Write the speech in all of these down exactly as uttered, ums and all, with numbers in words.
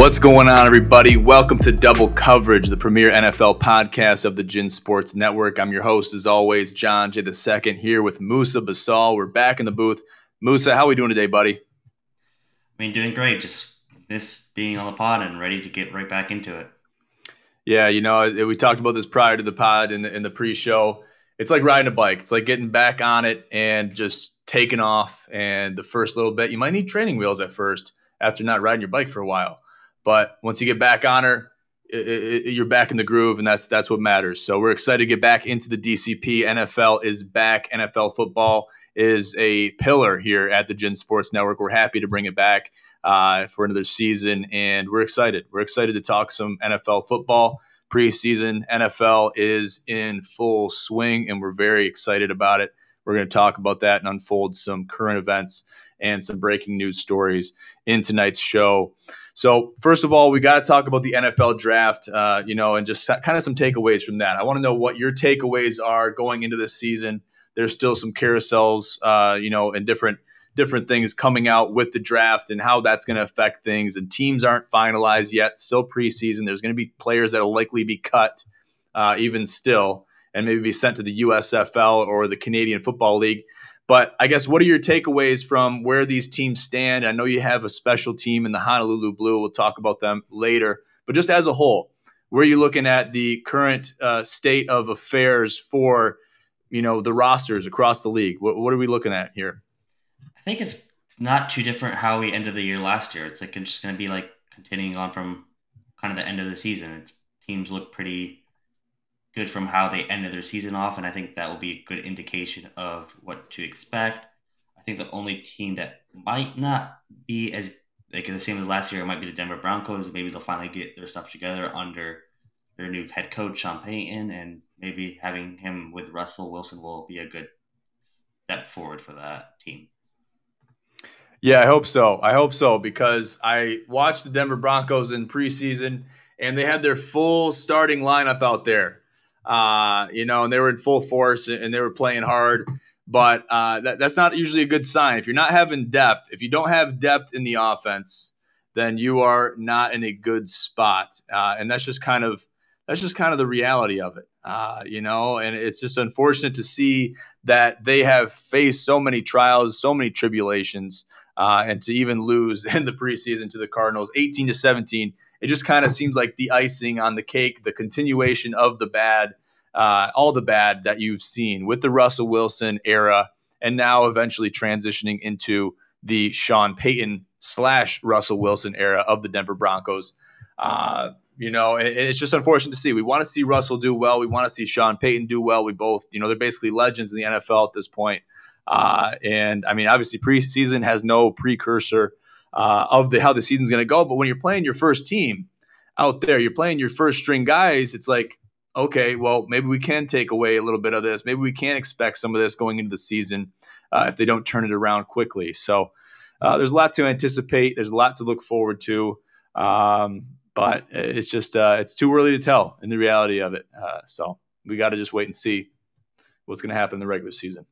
What's going on, everybody? Welcome to Double Coverage, the premier N F L podcast of the Gin Sports Network. I'm your host, as always, John J. the Second, here with Musa Basal. We're back in the booth. Musa, how are we doing today, buddy? I mean, doing great. Just missed being on the pod and ready to get right back into it. Yeah, you know, we talked about this prior to the pod in the, in the pre-show. It's like riding a bike. It's like getting back on it and just taking off. And the first little bit, you might need training wheels at first after not riding your bike for a while. But once you get back on her, it, it, you're back in the groove, and that's that's what matters. So we're excited to get back into the D C P. N F L is back. N F L football is a pillar here at the Gin Sports Network. We're happy to bring it back uh, for another season, and we're excited. We're excited to talk some N F L football. Preseason N F L is in full swing, and we're very excited about it. We're going to talk about that and unfold some current events and some breaking news stories in tonight's show. So first of all, we got to talk about the N F L draft, uh, you know, and just kind of some takeaways from that. I want to know what your takeaways are going into this season. There's still some carousels, uh, you know, and different different things coming out with the draft and how that's going to affect things. And teams aren't finalized yet. Still preseason. There's going to be players that will likely be cut uh, even still and maybe be sent to the U S F L or the Canadian Football League. But I guess what are your takeaways from where these teams stand? I know you have a special team in the Honolulu Blue. We'll talk about them later. But just as a whole, where are you looking at the current uh, state of affairs for, you know, the rosters across the league? What, what are we looking at here? I think it's not too different how we ended the year last year. It's like it's just going to be like continuing on from kind of the end of the season. It's, teams look pretty good from how they ended their season off, and I think that will be a good indication of what to expect. I think the only team that might not be as like the same as last year might be the Denver Broncos. Maybe they'll finally get their stuff together under their new head coach, Sean Payton, and maybe having him with Russell Wilson will be a good step forward for that team. Yeah, I hope so. I hope so because I watched the Denver Broncos in preseason, and they had their full starting lineup out there. Uh, you know, and they were in full force and they were playing hard, but uh, that, that's not usually a good sign. If you're not having depth, if you don't have depth in the offense, then you are not in a good spot. Uh, and that's just kind of that's just kind of the reality of it, uh, you know. And it's just unfortunate to see that they have faced so many trials, so many tribulations, uh, and to even lose in the preseason to the Cardinals, eighteen to seventeen. It just kind of seems like the icing on the cake, the continuation of the bad, uh, all the bad that you've seen with the Russell Wilson era, and now eventually transitioning into the Sean Payton slash Russell Wilson era of the Denver Broncos. Uh, you know, and, and it's just unfortunate to see. We want to see Russell do well. We want to see Sean Payton do well. We both, you know, they're basically legends in the N F L at this point. Uh, and I mean, obviously preseason has no precursor Uh, of the how the season's going to go. But when you're playing your first team out there, you're playing your first string guys, it's like, okay, well, maybe we can take away a little bit of this. Maybe we can expect some of this going into the season uh, if they don't turn it around quickly. So uh, there's a lot to anticipate. There's a lot to look forward to. Um, but it's just, uh, it's too early to tell in the reality of it. Uh, so we got to just wait and see what's going to happen in the regular season.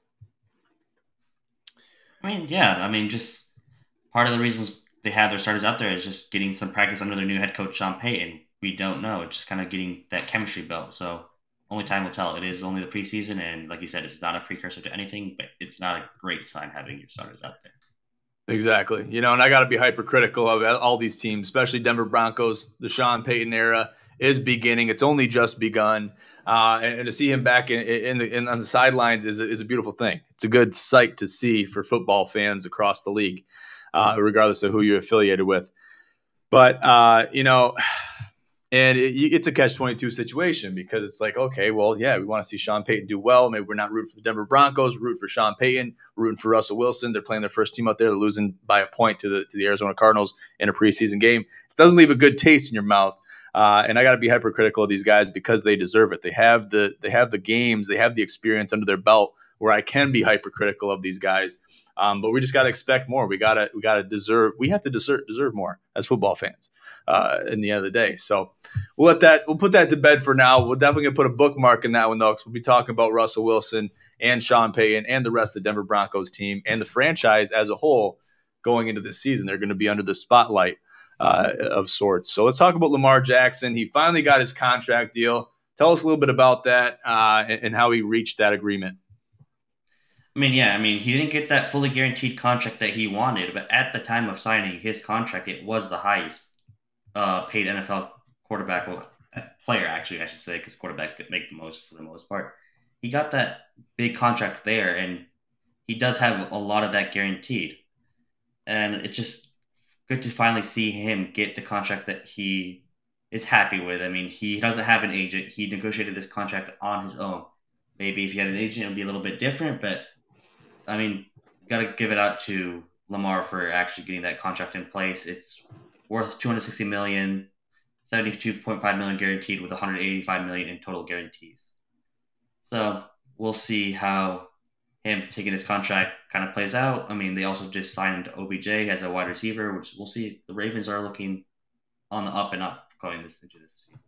I mean, yeah, I mean, just part of the reasons they have their starters out there is just getting some practice under their new head coach, Sean Payton. We don't know. It's just kind of getting that chemistry built. So only time will tell. It is only the preseason, and like you said, it's not a precursor to anything, but it's not a great sign having your starters out there. Exactly. You know, and I got to be hypercritical of all these teams, especially Denver Broncos. The Sean Payton era is beginning. It's only just begun. Uh, and, and to see him back in, in the in, on the sidelines is a, is a beautiful thing. It's a good sight to see for football fans across the league. Uh, regardless of who you're affiliated with. But, uh, you know, and it, it's a catch twenty-two situation because it's like, okay, well, yeah, we want to see Sean Payton do well. Maybe we're not rooting for the Denver Broncos. We're rooting for Sean Payton. We're rooting for Russell Wilson. They're playing their first team out there. They're losing by a point to the to the Arizona Cardinals in a preseason game. It doesn't leave a good taste in your mouth. Uh, and I got to be hypercritical of these guys because they deserve it. They have the they have the games. They have the experience under their belt where I can be hypercritical of these guys. Um, but we just got to expect more. We got to we got to deserve. We have to deserve deserve more as football fans. Uh, in the end of the day, so we'll let that we'll put that to bed for now. We're definitely gonna put a bookmark in that one though, because we'll be talking about Russell Wilson and Sean Payton and the rest of the Denver Broncos team and the franchise as a whole going into this season. They're going to be under the spotlight uh, of sorts. So let's talk about Lamar Jackson. He finally got his contract deal. Tell us a little bit about that uh, and, and how he reached that agreement. I mean, yeah, I mean, he didn't get that fully guaranteed contract that he wanted, but at the time of signing his contract, it was the highest uh, paid N F L quarterback, well, player, actually, I should say, because quarterbacks get make the most for the most part. He got that big contract there, and he does have a lot of that guaranteed. And it's just good to finally see him get the contract that he is happy with. I mean, he doesn't have an agent. He negotiated this contract on his own. Maybe if he had an agent, it would be a little bit different, but I mean, got to give it out to Lamar for actually getting that contract in place. It's worth two hundred sixty million dollars, seventy-two point five million dollars guaranteed with one hundred eighty-five million dollars in total guarantees. So we'll see how him taking this contract kind of plays out. I mean, they also just signed O B J as a wide receiver, which we'll see. The Ravens are looking on the up and up going this into this season.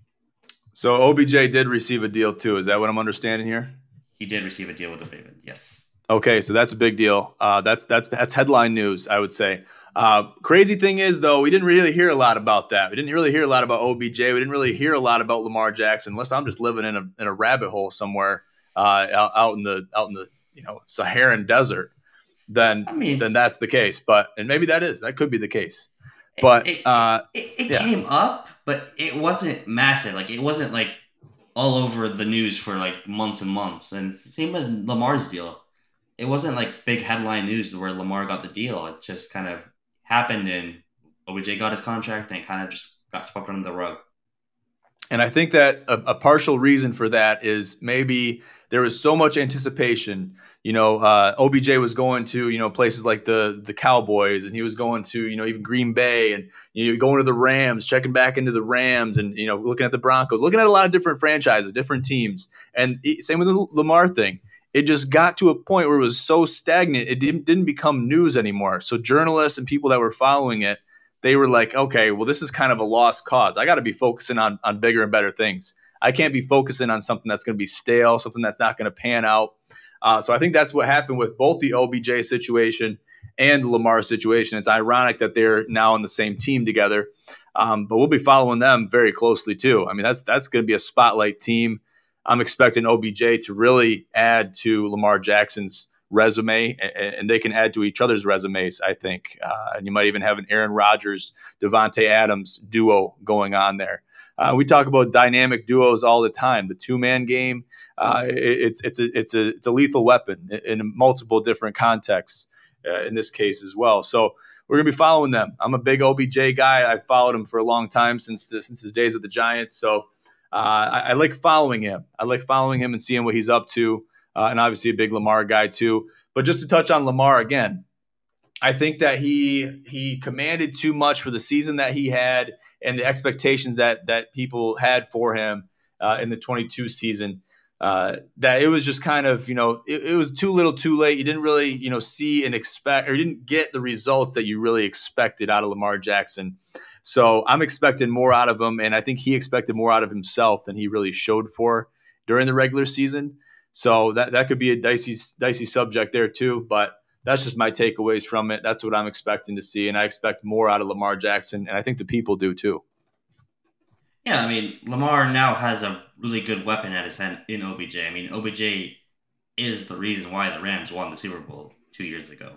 So O B J did receive a deal too. Is that what I'm understanding here? He did receive a deal with the Ravens, yes. Okay, so that's a big deal. Uh, that's that's that's headline news, I would say. Uh, crazy thing is, though, we didn't really hear a lot about that. We didn't really hear a lot about O B J. We didn't really hear a lot about Lamar Jackson, unless I'm just living in a in a rabbit hole somewhere uh, out, out in the out in the you know Saharan desert. Then I mean, then that's the case. But and maybe that is that could be the case. But it, it, uh, it, it yeah. came up, but it wasn't massive. Like it wasn't like all over the news for like months and months. And same with Lamar's deal. It wasn't like big headline news where Lamar got the deal. It just kind of happened, and O B J got his contract, and it kind of just got swept under the rug. And I think that a, a partial reason for that is maybe there was so much anticipation. You know, uh, O B J was going to, you know, places like the the Cowboys, and he was going to, you know, even Green Bay, and you know, going to the Rams, checking back into the Rams, and you know, looking at the Broncos, looking at a lot of different franchises, different teams. And same with the Lamar thing. It just got to a point where it was so stagnant, it didn't, didn't become news anymore. So journalists and people that were following it, they were like, okay, well, this is kind of a lost cause. I got to be focusing on, on bigger and better things. I can't be focusing on something that's going to be stale, something that's not going to pan out. Uh, so I think that's what happened with both the O B J situation and the Lamar situation. It's ironic that they're now on the same team together, um, but we'll be following them very closely too. I mean, that's that's going to be a spotlight team. I'm expecting O B J to really add to Lamar Jackson's resume, and they can add to each other's resumes, I think. Uh, and you might even have an Aaron Rodgers, Devontae Adams duo going on there. Uh, we talk about dynamic duos all the time. The two-man game, uh, it's it's a it's a it's a lethal weapon in multiple different contexts. Uh, in this case as well. So we're gonna be following them. I'm a big O B J guy. I've followed him for a long time since the, since his days at the Giants. So. Uh, I, I like following him. I like following him and seeing what he's up to, uh, and obviously a big Lamar guy too. But just to touch on Lamar again, I think that he he commanded too much for the season that he had and the expectations that that people had for him uh, in the twenty-two season. Uh, that it was just kind of, you know, it, it was too little too late. You didn't really, you know, see and expect, or you didn't get the results that you really expected out of Lamar Jackson. So I'm expecting more out of him, and I think he expected more out of himself than he really showed for during the regular season. So that, that could be a dicey, dicey subject there too, but that's just my takeaways from it. That's what I'm expecting to see, and I expect more out of Lamar Jackson, and I think the people do too. Yeah, I mean, Lamar now has a really good weapon at his hand in O B J. I mean, O B J is the reason why the Rams won the Super Bowl two years ago.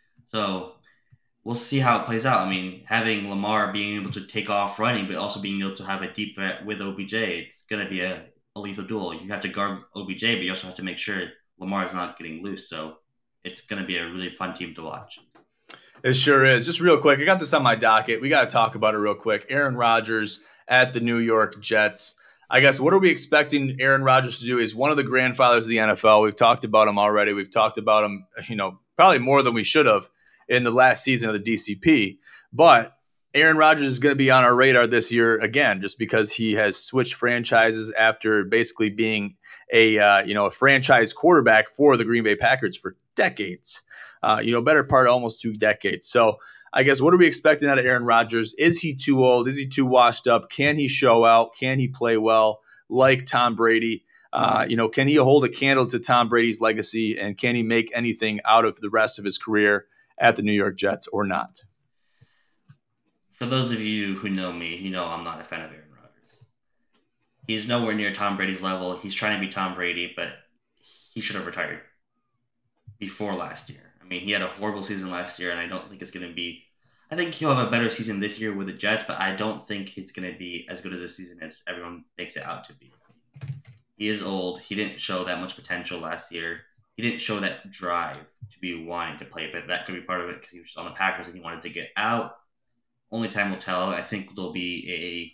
So we'll see how it plays out. I mean, having Lamar being able to take off running, but also being able to have a deep threat with O B J, it's going to be a, a lethal duel. You have to guard O B J, but you also have to make sure Lamar is not getting loose. So it's going to be a really fun team to watch. It sure is. Just real quick, I got this on my docket. We got to talk about it real quick. Aaron Rodgers at the New York Jets. I guess what are we expecting Aaron Rodgers to do? He's one of the grandfathers of the N F L. We've talked about him already. We've talked about him, you know, probably more than we should have in the last season of the D C P. But Aaron Rodgers is going to be on our radar this year again, just because he has switched franchises after basically being a uh, you know a franchise quarterback for the Green Bay Packers for decades. Uh, you know, better part almost two decades. So I guess what are we expecting out of Aaron Rodgers? Is he too old? Is he too washed up? Can he show out? Can he play well like Tom Brady? Uh, you know, can he hold a candle to Tom Brady's legacy, and can he make anything out of the rest of his career at the New York Jets or not? for those of you who know me, you know I'm not a fan of Aaron Rodgers. He's nowhere near Tom Brady's level. He's trying to be Tom Brady, but he should have retired before last year. I mean, he had a horrible season last year, and I don't think it's going to be. I think he'll have a better season this year with the Jets, but I don't think he's going to be as good as a season as everyone makes it out to be. He is old. He didn't show that much potential last year. He didn't show that drive to be wanting to play, but that could be part of it because he was just on the Packers and he wanted to get out. Only time will tell. I think there'll be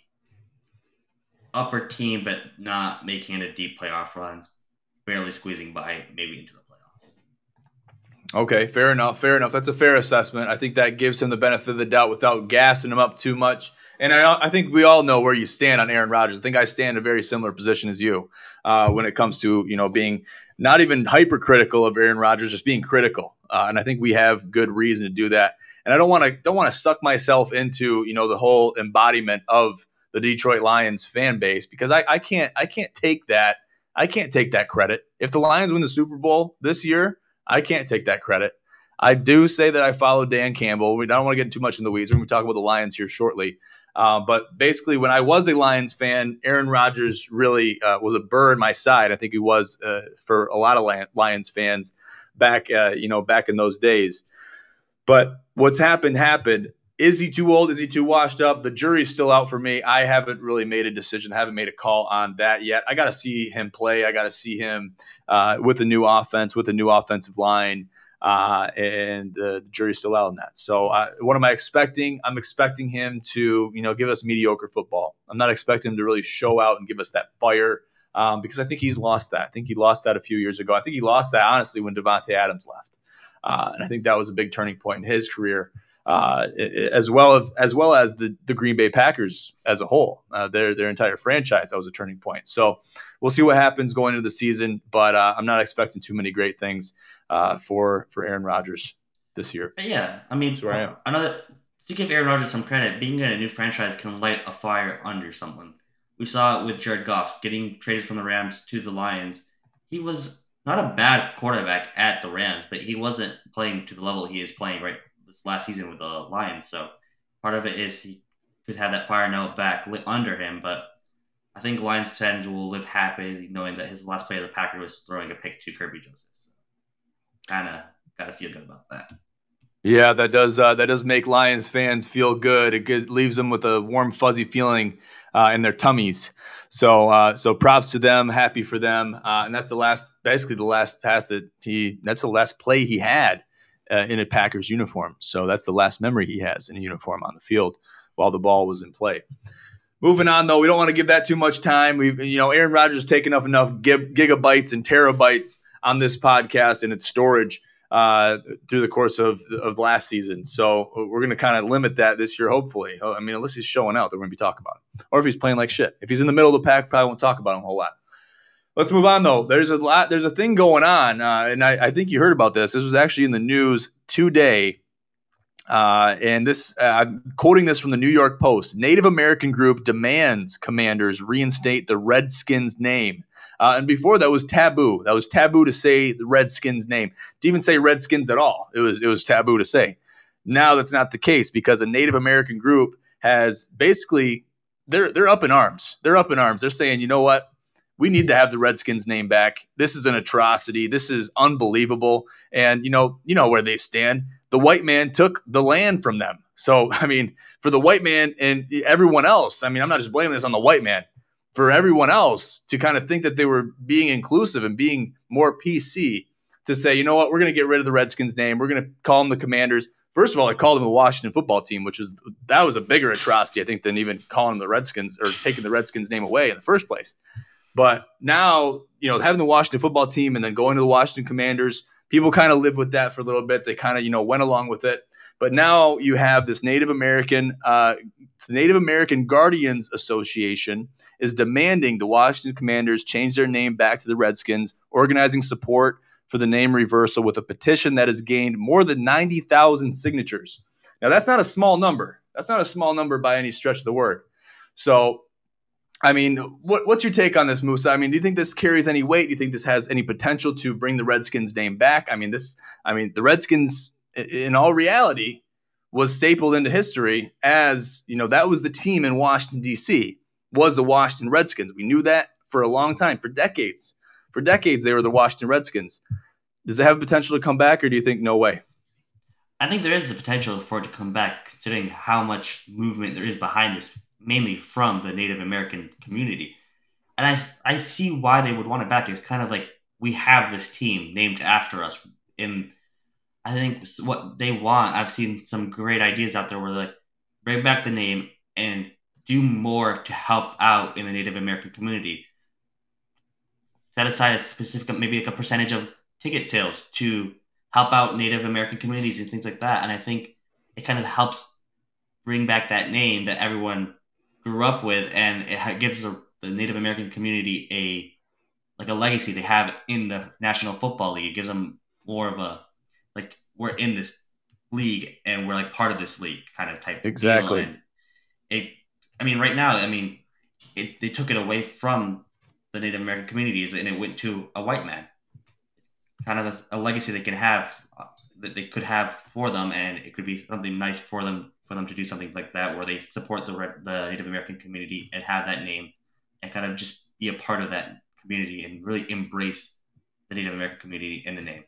a upper team, but not making it a deep playoff runs, barely squeezing by, maybe into the playoffs. Okay, fair enough. Fair enough. That's a fair assessment. I think that gives him the benefit of the doubt without gassing him up too much. And I, I think we all know where you stand on Aaron Rodgers. I think I stand in a very similar position as you uh, when it comes to, you know, being not even hypercritical of Aaron Rodgers, just being critical. Uh, and I think we have good reason to do that. And I don't want to don't want to suck myself into, you know, the whole embodiment of the Detroit Lions fan base because I, I can't I can't take that I can't take that credit. If the Lions win the Super Bowl this year, I can't take that credit. I do say that I follow Dan Campbell. We don't want to get too much in the weeds. We're going to talk about the Lions here shortly. Uh, but basically, when I was a Lions fan, Aaron Rodgers really uh, was a burr in my side. I think he was uh, for a lot of Lions fans back, uh, you know, back in those days. But what's happened happened. Is he too old? Is he too washed up? The jury's still out for me. I haven't really made a decision. I haven't made a call on that yet. I got to see him play. I got to see him uh, with a new offense, with a new offensive line. Uh, and uh, the jury's still out on that. So uh, what am I expecting? I'm expecting him to, you know, give us mediocre football. I'm not expecting him to really show out and give us that fire um, because I think he's lost that. I think he lost that a few years ago. I think he lost that, honestly, when Davante Adams left. Uh, and I think that was a big turning point in his career, uh, as well as, as well as the, the Green Bay Packers as a whole. Uh, their, their entire franchise, that was a turning point. So we'll see what happens going into the season, but uh, I'm not expecting too many great things Uh, for for Aaron Rodgers this year. But yeah, I mean, That's where I am. Another to give Aaron Rodgers some credit, being in a new franchise can light a fire under someone. We saw it with Jared Goff getting traded from the Rams to the Lions. He was not a bad quarterback at the Rams, but he wasn't playing to the level he is playing right this last season with the Lions. So part of it is he could have that fire note back lit under him, but I think Lions fans will live happy knowing that his last play of the Packers was throwing a pick to Kirby Joseph. Kind of got to feel good about that. Yeah, that does uh, that does make Lions fans feel good. It gives, leaves them with a warm, fuzzy feeling uh, in their tummies. So, uh, so props to them. Happy for them. Uh, and that's the last, basically the last pass that he. That's the last play he had uh, in a Packers uniform. So that's the last memory he has in a uniform on the field while the ball was in play. Moving on, though, we don't want to give that too much time. We, you know, Aaron Rodgers has taken up enough gig- gigabytes and terabytes on this podcast and its storage uh, through the course of of last season. So we're going to kind of limit that this year, hopefully. I mean, unless he's showing out, that we're going to be talking about him. Or if he's playing like shit. If he's in the middle of the pack, probably won't talk about him a whole lot. Let's move on, though. There's a lot. There's a thing going on, uh, and I, I think you heard about this. This was actually in the news today. Uh, and this, uh, I'm quoting this from the New York Post. Native American group demands Commanders reinstate the Redskins name. Uh, and before that was taboo. That was taboo to say the Redskins name. To even say Redskins at all, it was it was taboo to say. Now that's not the case because a Native American group has basically they're they're up in arms. They're up in arms. They're saying, you know what? We need to have the Redskins name back. This is an atrocity. This is unbelievable. And you know, you know where they stand. The white man took the land from them. So, I mean, for the white man and everyone else, I mean, I'm not just blaming this on the white man. For everyone else to kind of think that they were being inclusive and being more P C to say, you know what, we're going to get rid of the Redskins name. We're going to call them the Commanders. First of all, I called them the Washington football team, which was that was a bigger atrocity, I think, than even calling them the Redskins or taking the Redskins name away in the first place. But now, you know, having the Washington football team and then going to the Washington Commanders, people kind of lived with that for a little bit. They kind of, you know, went along with it. But now you have this Native American, uh, Native American Guardians Association is demanding the Washington Commanders change their name back to the Redskins, organizing support for the name reversal with a petition that has gained more than ninety thousand signatures. Now, that's not a small number. That's not a small number by any stretch of the word. So, I mean, what, what's your take on this, Musa? I mean, do you think this carries any weight? Do you think this has any potential to bring the Redskins name back? I mean, this, I mean, the Redskins, in all reality, was stapled into history as, you know, that was the team in Washington, D C, was the Washington Redskins. We knew that for a long time, for decades. For decades, they were the Washington Redskins. Does it have potential to come back, or do you think no way? I think there is the potential for it to come back, considering how much movement there is behind this, mainly from the Native American community. And I I see why they would want it back. It's kind of like we have this team named after us. And I think what they want, I've seen some great ideas out there where like bring back the name and do more to help out in the Native American community. Set aside a specific, maybe like a percentage of ticket sales to help out Native American communities and things like that. And I think it kind of helps bring back that name that everyone grew up with, and it ha- gives the, the Native American community a like a legacy they have in the National Football League. It gives them more of a like we're in this league and we're like part of this league kind of type Exactly. deal. And it, I mean, right now, I mean, it, they took it away from the Native American communities and it went to a white man. It's kind of a, a legacy they can have uh, that they could have for them, and it could be something nice for them for them to do something like that where they support the the Native American community and have that name and kind of just be a part of that community and really embrace the Native American community in the name.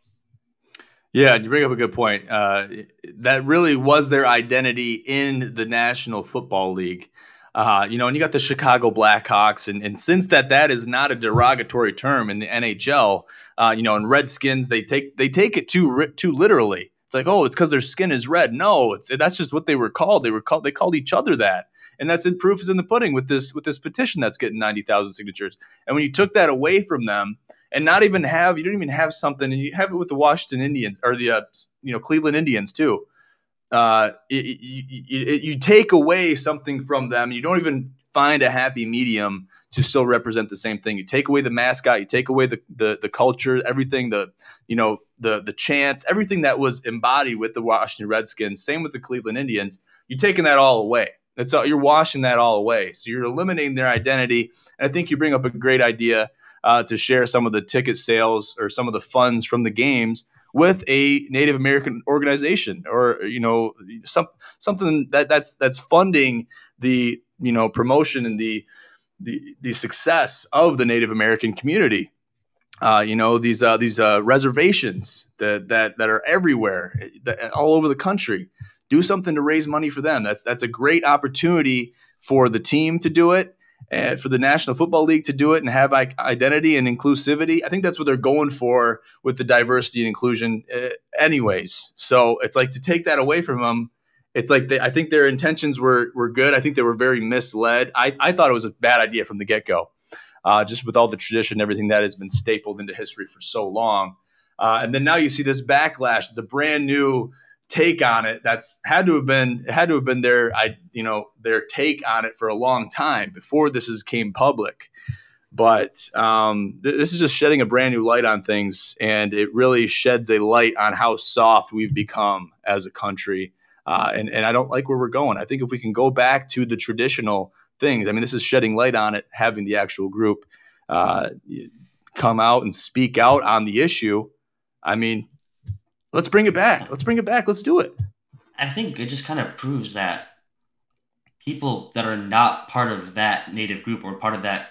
Yeah, you bring up a good point. Uh, that really was their identity in the National Football League. Uh, you know, and you got the Chicago Blackhawks, and, and since that that is not a derogatory term in the N H L, uh, you know, and Redskins they take they take it too too literally. It's like, oh, it's because their skin is red. No, it's that's just what they were called. They were called they called each other that, and that's in proof is in the pudding with this with this petition that's getting ninety thousand signatures. And when you took that away from them, and not even have you don't even have something, and you have it with the Washington Indians or the uh, you know Cleveland Indians too. Uh, it, it, it, you take away something from them. You don't even find a happy medium to still represent the same thing. You take away the mascot, you take away the the, the culture, everything, the you know the the chants, everything that was embodied with the Washington Redskins. Same with the Cleveland Indians. You're taking that all away. That's all, you're washing that all away. So you're eliminating their identity. And I think you bring up a great idea uh, to share some of the ticket sales or some of the funds from the games with a Native American organization, or you know some something that that's that's funding the you know promotion and the the the success of the Native American community. Uh, you know these uh, these uh, reservations that that that are everywhere, that, all over the country. Do something to raise money for them. That's that's a great opportunity for the team to do it, and for the National Football League to do it and have identity and inclusivity. I think that's what they're going for with the diversity and inclusion uh, anyways. So it's like to take that away from them. It's like they, I think their intentions were were good. I think they were very misled. I, I thought it was a bad idea from the get-go, uh, just with all the tradition, everything that has been stapled into history for so long. Uh, and then now you see this backlash, the brand new take on it that's had to have been had to have been their I you know their take on it for a long time before this is came public. But um, th- this is just shedding a brand new light on things, and it really sheds a light on how soft we've become as a country. Uh, and and I don't like where we're going. I think if we can go back to the traditional things, I mean, this is shedding light on it, having the actual group uh, come out and speak out on the issue. I mean, let's bring it back. Let's bring it back. Let's do it. I think it just kind of proves that people that are not part of that native group or part of that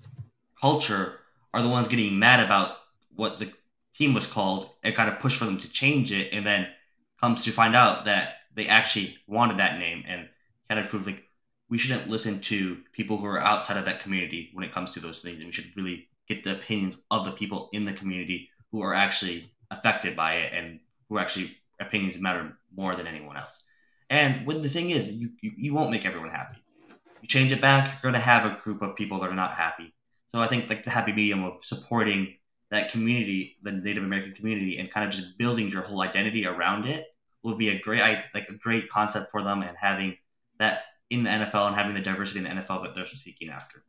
culture are the ones getting mad about what the team was called and kind of push for them to change it, and then comes to find out that they actually wanted that name, and kind of prove like we shouldn't listen to people who are outside of that community when it comes to those things, and we should really get the opinions of the people in the community who are actually affected by it and who actually opinions matter more than anyone else. And what the thing is, you, you, you won't make everyone happy. You change it back, you're going to have a group of people that are not happy. So I think like the happy medium of supporting that community, the Native American community, and kind of just building your whole identity around it would be a great like a great concept for them, and having that in the N F L and having the diversity in the N F L that they're seeking after.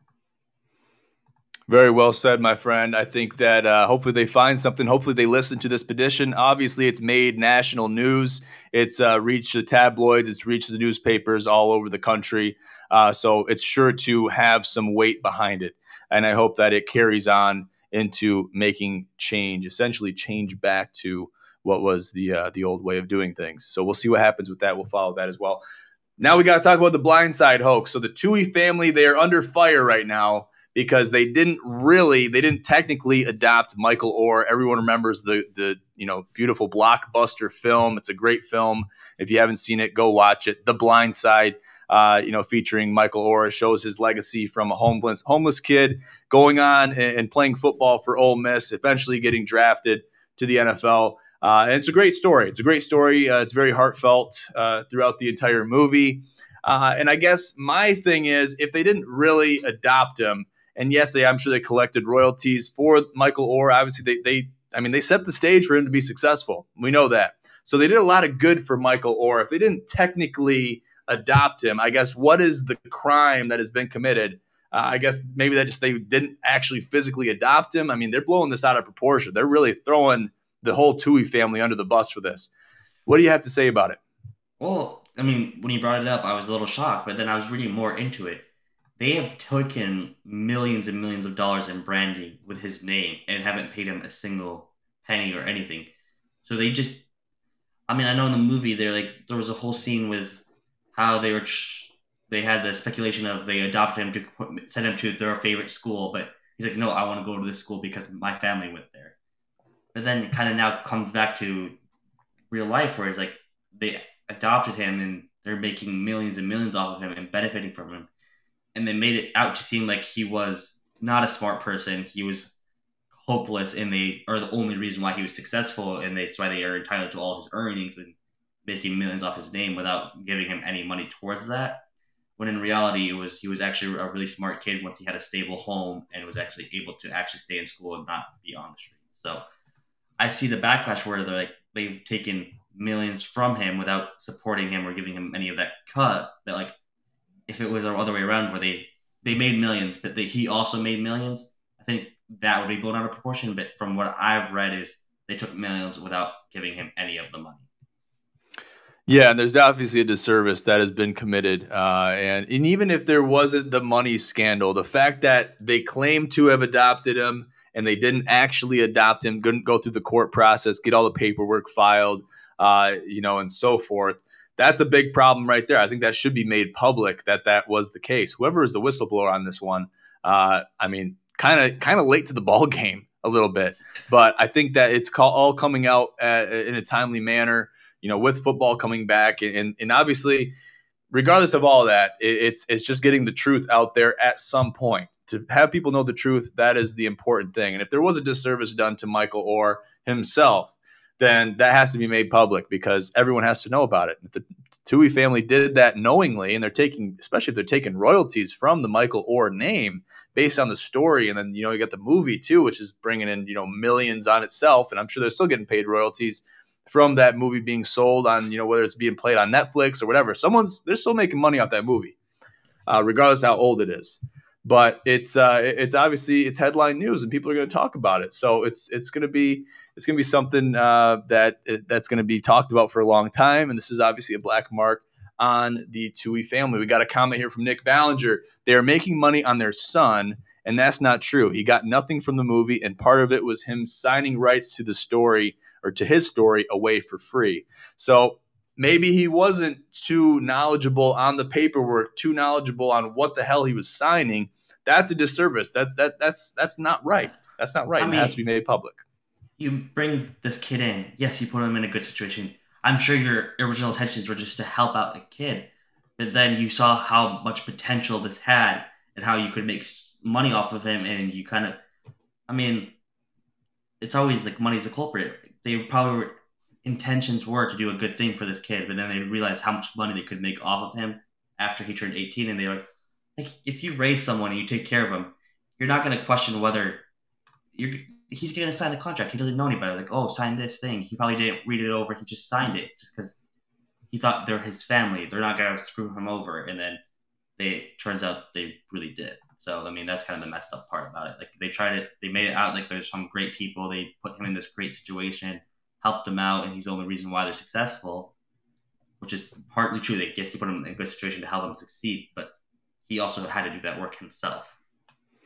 Very well said, my friend. I think that uh, hopefully they find something. Hopefully they listen to this petition. Obviously, it's made national news. It's uh, reached the tabloids. It's reached the newspapers all over the country. Uh, so it's sure to have some weight behind it. And I hope that it carries on into making change, essentially change back to what was the uh, the old way of doing things. So we'll see what happens with that. We'll follow that as well. Now we got to talk about the Blind Side hoax. So the Tuohy family, they are under fire right now because they didn't really, they didn't technically adopt Michael Oher. Everyone remembers the the you know beautiful blockbuster film. It's a great film. If you haven't seen it, go watch it. The Blind Side, uh, you know, featuring Michael Oher, shows his legacy from a homeless homeless kid going on and, and playing football for Ole Miss, eventually getting drafted to the N F L. Uh, and it's a great story. It's a great story. Uh, it's very heartfelt uh, throughout the entire movie. Uh, and I guess my thing is, if they didn't really adopt him, and yes, they, I'm sure they collected royalties for Michael Oher. Obviously, they, they, I mean, they set the stage for him to be successful. We know that. So they did a lot of good for Michael Oher. If they didn't technically adopt him, I guess what is the crime that has been committed? Uh, I guess maybe that just they didn't actually physically adopt him. I mean, they're blowing this out of proportion. They're really throwing the whole Tuohy family under the bus for this. What do you have to say about it? Well, I mean, when you brought it up, I was a little shocked, but then I was reading more into it. They have taken millions and millions of dollars in branding with his name and haven't paid him a single penny or anything. So they just, I mean, I know in the movie there like there was a whole scene with how they were, they had the speculation of they adopted him to put, send him to their favorite school, but he's like, no, I want to go to this school because my family went there. But then it kind of now comes back to real life where it's like they adopted him and they're making millions and millions off of him and benefiting from him. And they made it out to seem like he was not a smart person. He was hopeless and they are the only reason why he was successful. And that's why they are entitled to all his earnings and making millions off his name without giving him any money towards that. When in reality, it was he was actually a really smart kid once he had a stable home and was actually able to actually stay in school and not be on the streets. So I see the backlash where they're like they've taken millions from him without supporting him or giving him any of that cut. But like if it was the other way around where they they made millions, but they, he also made millions, I think that would be blown out of proportion. But from what I've read is they took millions without giving him any of the money. Yeah, and there's obviously a disservice that has been committed. Uh, and, and even if there wasn't the money scandal, the fact that they claim to have adopted him and they didn't actually adopt him, couldn't go through the court process, get all the paperwork filed, uh, you know, and so forth, that's a big problem right there. I think that should be made public that that was the case. Whoever is the whistleblower on this one, uh, I mean, kind of kind of late to the ball game a little bit. But I think that it's call, all coming out uh, in a timely manner. You know, with football coming back, and and obviously, regardless of all that, it, it's it's just getting the truth out there at some point. To have people know the truth, that is the important thing. And if there was a disservice done to Michael Oher himself, then that has to be made public because everyone has to know about it. If the Tuohy family did that knowingly, and they're taking, especially if they're taking royalties from the Michael Oher name based on the story, and then you know you got the movie too, which is bringing in you know millions on itself, and I'm sure they're still getting paid royalties from that movie being sold on, you know, whether it's being played on Netflix or whatever. Someone's, they're still making money off that movie, uh, regardless how old it is. But it's uh, it's obviously it's headline news and people are going to talk about it. So it's it's going to be it's going to be something uh, that that's going to be talked about for a long time. And this is obviously a black mark on the Tuohy family. We got a comment here from Nick Ballinger. They are making money on their son. And that's not true. He got nothing from the movie, and part of it was him signing rights to the story or to his story away for free. So maybe he wasn't too knowledgeable on the paperwork, too knowledgeable on what the hell he was signing. That's a disservice. That's that that's that's not right. That's not right. I mean, it has to be made public. You bring this kid in. Yes, you put him in a good situation. I'm sure your original intentions were just to help out the kid, but then you saw how much potential this had and how you could make money off of him, and you kind of, I mean, it's always like money's the culprit. They probably were, intentions were to do a good thing for this kid, but then they realized how much money they could make off of him after he turned eighteen, and they were like, if you raise someone and you take care of him, you're not going to question whether you're he's going to sign the contract. He doesn't know any better. Like, oh, sign this thing. He probably didn't read it over. He just signed it just because he thought they're his family. They're not going to screw him over, and then they turns out they really did. So, I mean, that's kind of the messed up part about it. Like, they tried it, they made it out like there's some great people. They put him in this great situation, helped him out, and he's the only reason why they're successful, which is partly true. They guess he put him in a good situation to help him succeed, but he also had to do that work himself.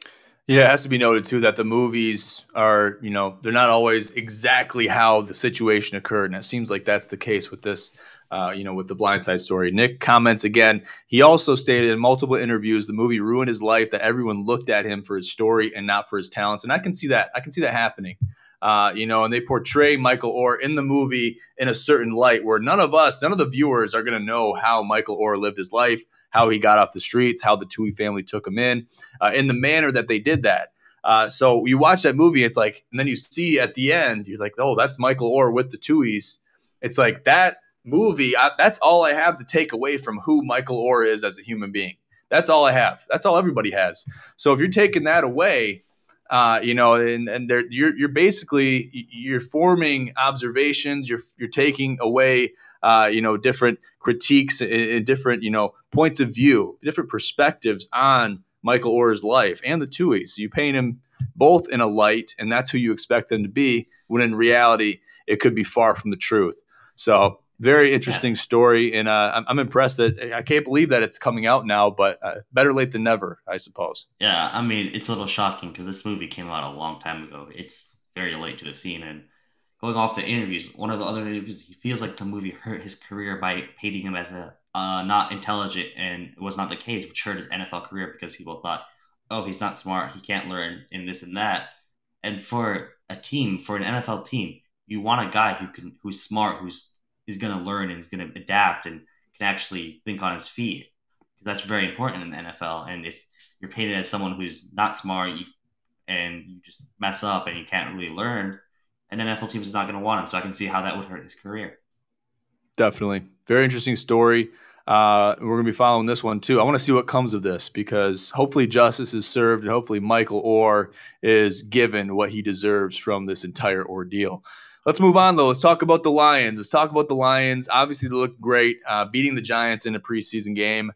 Yeah, it has to be noted too that the movies are, you know, they're not always exactly how the situation occurred, and it seems like that's the case with this, uh, you know, with the Blind Side story. Nick comments again. He also stated in multiple interviews the movie ruined his life. That everyone looked at him for his story and not for his talents, and I can see that. I can see that happening. Uh, you know, and they portray Michael Orr in the movie in a certain light where none of us, none of the viewers, are going to know how Michael Orr lived his life, how he got off the streets, how the Tui family took him in uh, in the manner that they did that. Uh, so you watch that movie, it's like, and then you see at the end, you're like, oh, that's Michael Orr with the Tuohys. It's like that movie. I, that's all I have to take away from who Michael Orr is as a human being. That's all I have. That's all everybody has. So if you're taking that away, uh, you know, and, and you're you're basically you're forming observations. You're you're taking away, uh, you know, different critiques and, and different, you know, points of view, different perspectives on Michael Orr's life and the Tuohys. So you paint him both in a light, and that's who you expect them to be, when in reality, it could be far from the truth. So very interesting Yeah. story, and uh, I'm, I'm impressed that I can't believe that it's coming out now, but uh, better late than never, I suppose. Yeah, I mean, it's a little shocking because this movie came out a long time ago. It's very late to the scene, and going off the interviews, one of the other interviews, he feels like the movie hurt his career by painting him as a uh, not intelligent, and it was not the case, which hurt his N F L career because people thought, oh, he's not smart, he can't learn, and this and that. And for a team, for an N F L team, you want a guy who can, who's smart, who's is going to learn and is going to adapt and can actually think on his feet. Because that's very important in the N F L. And if you're painted as someone who's not smart, you, and you just mess up and you can't really learn, an N F L team is not going to want him. So I can see how that would hurt his career. Definitely. Very interesting story. Uh, we're going to be following this one too. I want to see what comes of this, because hopefully justice is served and hopefully Michael Orr is given what he deserves from this entire ordeal. Let's move on, though. Let's talk about the Lions. Let's talk about the Lions. Obviously, they look great, uh, beating the Giants in a preseason game.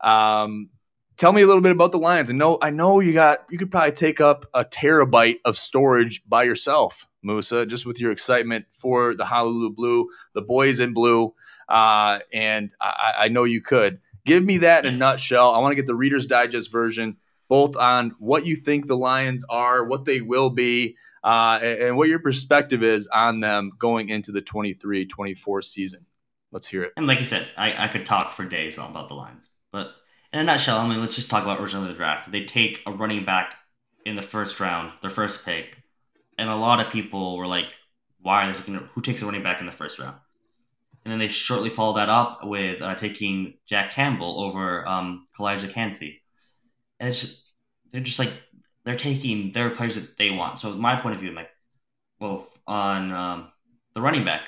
Um, tell me a little bit about the Lions. I know, I know you got. You could probably take up a terabyte of storage by yourself, Musa, just with your excitement for the Honolulu Blue, the boys in blue, uh, and I, I know you could. Give me that in a Yeah. nutshell. I want to get the Reader's Digest version, both on what you think the Lions are, what they will be, uh, and, and what your perspective is on them going into the twenty-three twenty-four season. Let's hear it. And like you said, I, I could talk for days on about the Lions. But in a nutshell, I mean, let's just talk about originally the draft. They take a running back in the first round, their first pick. And a lot of people were like, why are they taking, who takes a running back in the first round? And then they shortly followed that up with uh, taking Jack Campbell over um, Kalijah Kancey. And it's just, they're just like, they're taking their players that they want. So my point of view, I'm like, well, on um, the running back,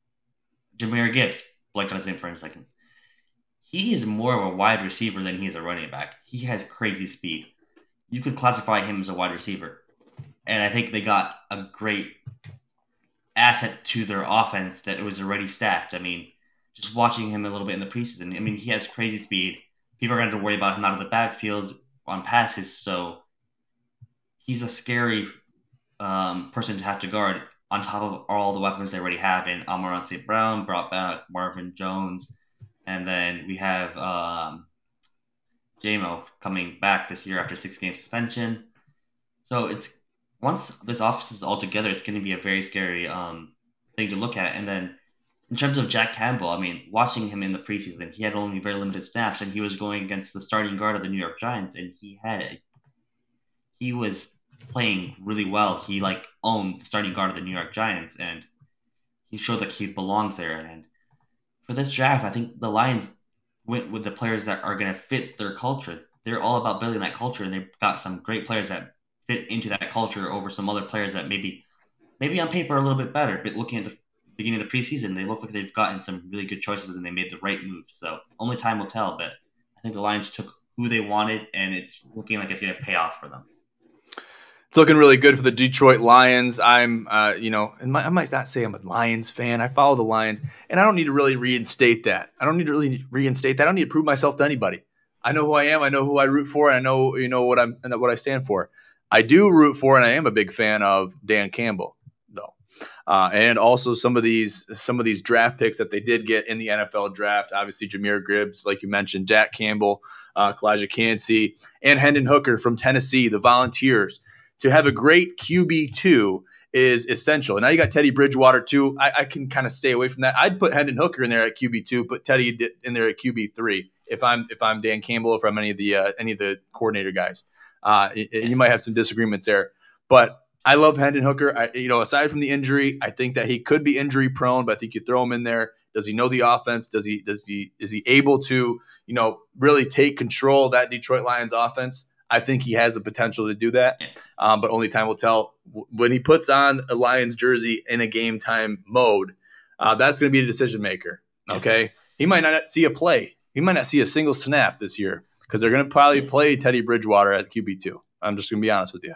Jameer Gibbs, blanked on his name for a second. He is more of a wide receiver than he is a running back. He has crazy speed. You could classify him as a wide receiver. And I think they got a great asset to their offense that it was already stacked. I mean, just watching him a little bit in the preseason, I mean, he has crazy speed. People are going to have to worry about him out of the backfield on passes, so he's a scary um, person to have to guard on top of all the weapons they already have in Amon-Ra Saint Brown, brought back Marvin Jones, and then we have um, J M O coming back this year after six game suspension. So it's once this offense is all together, it's going to be a very scary um, thing to look at. And then in terms of Jack Campbell, I mean, watching him in the preseason, he had only very limited snaps, and he was going against the starting guard of the New York Giants, and he had a, he was playing really well. He like owned the starting guard of the New York Giants, and he showed that he belongs there. And for this draft, I think the Lions went with the players that are going to fit their culture. They're all about building that culture, and they've got some great players that fit into that culture over some other players that maybe maybe on paper are a little bit better. But looking at the beginning of the preseason, they look like they've gotten some really good choices and they made the right moves. So only time will tell, but I think the Lions took who they wanted, and it's looking like it's going to pay off for them. It's looking really good for the Detroit Lions. I'm, uh, you know, and my, I might not say I'm a Lions fan. I follow the Lions, and I don't need to really reinstate that. I don't need to really reinstate that. I don't need to prove myself to anybody. I know who I am. I know who I root for. And I know, you know, what I'm, what I stand for. I do root for, and I am a big fan of Dan Campbell, though. Uh, and also some of these some of these draft picks that they did get in the N F L draft. Obviously, Jahmyr Gibbs, like you mentioned, Jack Campbell, uh, Kalijah Kancey, and Hendon Hooker from Tennessee, the Volunteers. To have a great Q B two is essential. And now you got Teddy Bridgewater too. I, I can kind of stay away from that. I'd put Hendon Hooker in there at Q B two, put Teddy in there at Q B three. If I'm if I'm Dan Campbell, if I'm any of the uh, any of the coordinator guys, uh, you might have some disagreements there, but I love Hendon Hooker. I, you know, aside from the injury, I think that he could be injury prone, but I think you throw him in there. Does he know the offense? Does he does he is he able to, you know, really take control of that Detroit Lions offense? I think he has the potential to do that, um, but only time will tell. When he puts on a Lions jersey in a game time mode, uh, that's going to be the decision maker. Okay, he might not see a play. He might not see a single snap this year because they're going to probably play Teddy Bridgewater at Q B two. I'm just going to be honest with you.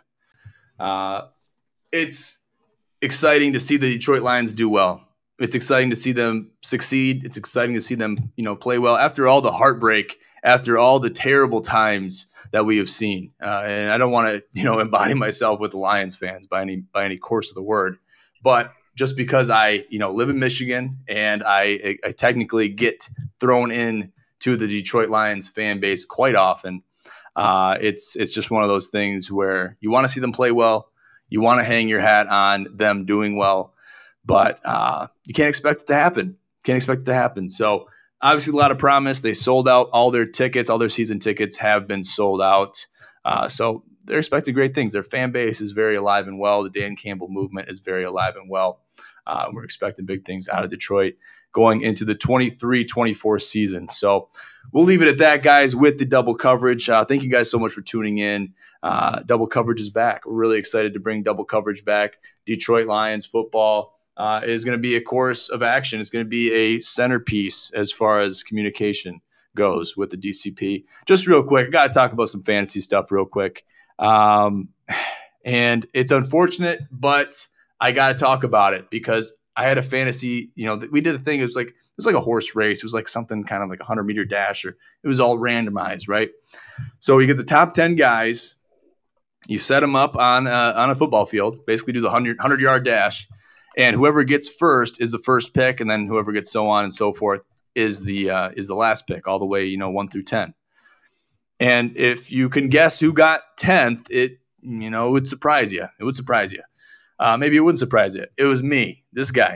Uh, it's exciting to see the Detroit Lions do well. It's exciting to see them succeed. It's exciting to see them, you know, play well after all the heartbreak, after all the terrible times that we have seen. Uh, and I don't want to, you know, embody myself with the Lions fans by any by any course of the word, but just because I, you know, live in Michigan and I, I technically get thrown in to the Detroit Lions fan base quite often, uh, it's it's just one of those things where you want to see them play well. You want to hang your hat on them doing well, but uh, you can't expect it to happen. Can't expect it to happen. So obviously a lot of promise. They sold out all their tickets. All their season tickets have been sold out. Uh, so they're expecting great things. Their fan base is very alive and well. The Dan Campbell movement is very alive and well. Uh, we're expecting big things out of Detroit going into the twenty-three twenty-four season. So we'll leave it at that, guys, with the double coverage. Uh, thank you guys so much for tuning in. Uh, double coverage is back. We're really excited to bring double coverage back. Detroit Lions football uh, is going to be a course of action. It's going to be a centerpiece as far as communication goes with the D C P. Just real quick, I got to talk about some fantasy stuff real quick. Um, and it's unfortunate, but I got to talk about it because I had a fantasy, you know, we did a thing. It was like, it was like a horse race. It was like something kind of like a hundred meter dash, or it was all randomized, right? So you get the top ten guys, you set them up on uh, on a football field, basically do the hundred hundred yard dash, and whoever gets first is the first pick, and then whoever gets so on and so forth is the uh, is the last pick, all the way, you know, one through ten. And if you can guess who got tenth, it you know it would surprise you. It would surprise you. Uh, maybe it wouldn't surprise you. It was me, this guy.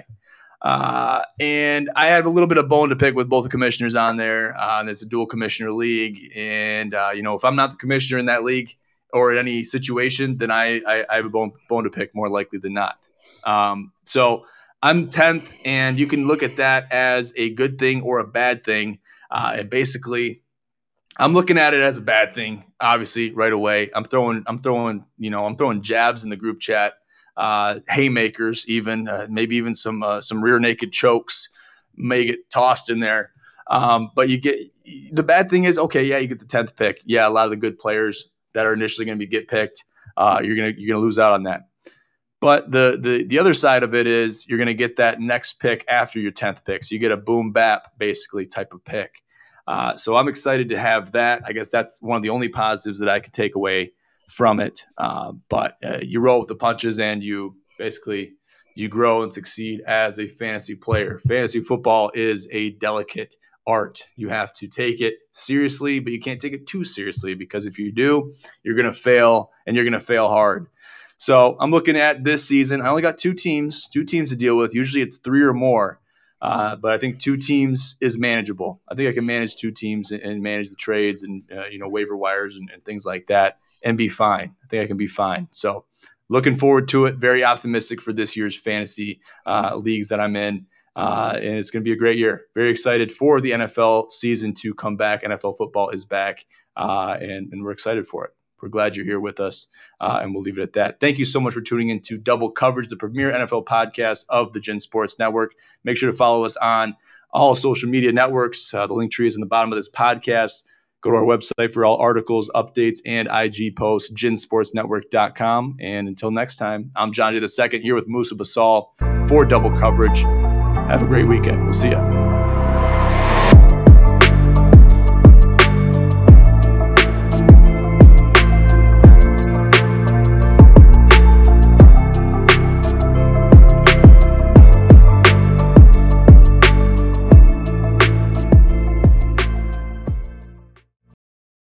Uh, and I had a little bit of bone to pick with both the commissioners on there. Uh, and it's a dual commissioner league. And, uh, you know, if I'm not the commissioner in that league or in any situation, then I, I, I have a bone, bone to pick more likely than not. Um, so I'm tenth, and you can look at that as a good thing or a bad thing. Uh, and basically, I'm looking at it as a bad thing, obviously, right away. I'm throwing, I'm throwing, you know, I'm throwing jabs in the group chat. Uh, haymakers, even uh, maybe even some uh, some rear naked chokes may get tossed in there. Um, but you get the bad thing is, okay, yeah, you get the tenth pick. Yeah, a lot of the good players that are initially going to be get picked, uh, you're gonna you're gonna lose out on that. But the the the other side of it is you're gonna get that next pick after your tenth pick. So you get a boom bap basically type of pick. Uh, so I'm excited to have that. I guess that's one of the only positives that I can take away from it. Uh, but uh, you roll with the punches, and you basically you grow and succeed as a fantasy player. Fantasy football is a delicate art. You have to take it seriously, but you can't take it too seriously, because if you do, you're going to fail, and you're going to fail hard. So I'm looking at this season. I only got two teams, two teams to deal with. Usually it's three or more. Uh, but I think two teams is manageable. I think I can manage two teams and, and manage the trades and, uh, you know, waiver wires and, and things like that, and be fine. I think I can be fine. So looking forward to it. Very optimistic for this year's fantasy uh, leagues that I'm in. Uh, and it's going to be a great year. Very excited for the N F L season to come back. N F L football is back, uh, and, and we're excited for it. We're glad you're here with us, uh, and we'll leave it at that. Thank you so much for tuning in to Double Coverage, the premier N F L podcast of the Gen Sports Network. Make sure to follow us on all social media networks. Uh, the link tree is in the bottom of this podcast. Go to our website for all articles, updates, and I G posts, gen sports network dot com. And until next time, I'm John Jay the Second here with Musa Basal for Double Coverage. Have a great weekend. We'll see you.